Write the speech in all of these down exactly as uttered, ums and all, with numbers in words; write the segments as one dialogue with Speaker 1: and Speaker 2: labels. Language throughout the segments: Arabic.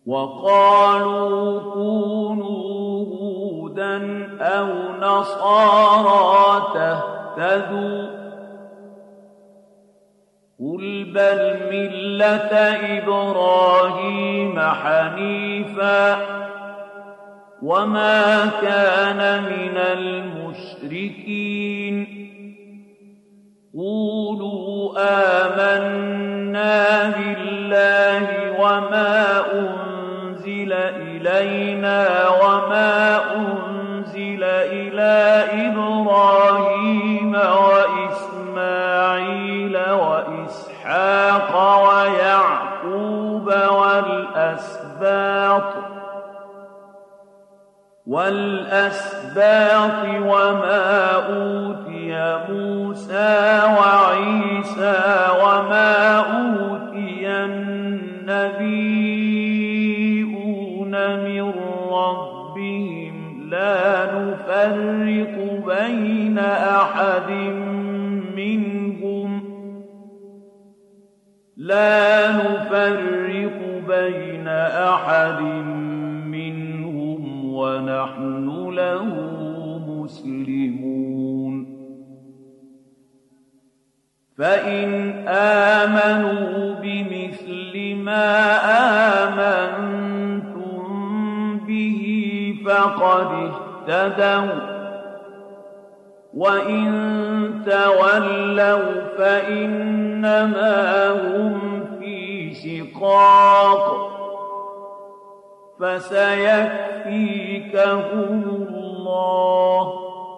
Speaker 1: وقالوا كونوا هودا أو نصارى تهتدوا قل بل ملة إبراهيم حنيفا وما كان من المشركين قولوا آمنا بالله وما أنزل إلينا وما أنزل إلى إبراهيم وإسماعيل وإسحاق ويعقوب والأسباط والأسباط وما أوتي موسى وعيسى وما أوتي النبيون من ربهم لا نفرق بين أحد منهم لا نفرق بين أحد منهم ونحن له مسلمون فإن آمنوا بمثل ما آمنتم به فقد اهتدوا وإن تولوا فإنما هم في شقاق فسيكفيكهم الله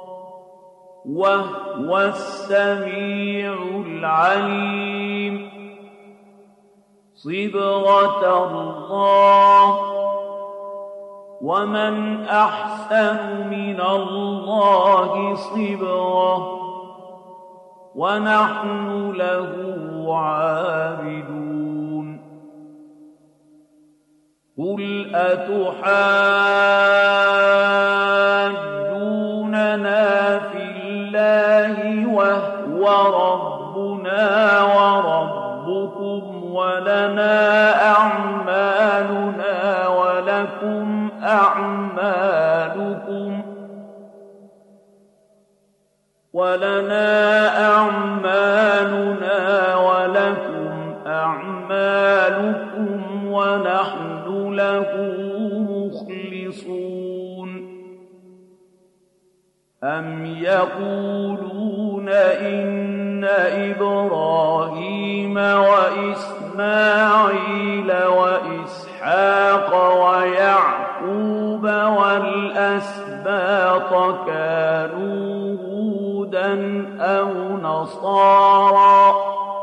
Speaker 1: وهو السميع العليم صبغة الله ومن أحسن من الله صبغة ونحن له عابدون قل أتحاجوننا في الله وهو ربنا وربكم ولنا أعمالنا ولكم أعمالكم ولنا أعمالنا ولكم أعمالكم ونحن له مخلصون أم يقولون إن إبراهيم وإسماعيل وإسحاق ويعقوب والأسباط كانوا هودا أو نصارى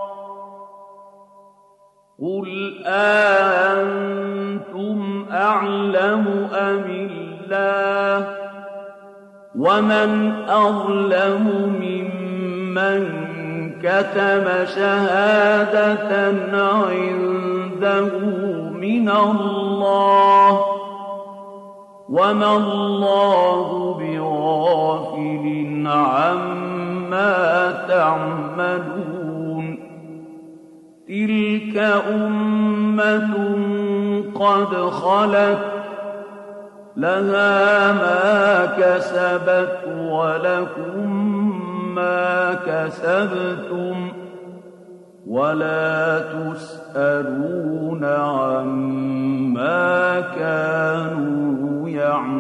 Speaker 1: قل أأنتم أعلم أم الله ومن أظلم ممن كتم شهادة عنده من الله وما الله بغافل عما تعملون تلك أمة قد خلت لها ما كسبت ولكم ما كسبتم ولا تسألون عما كانوا يعملون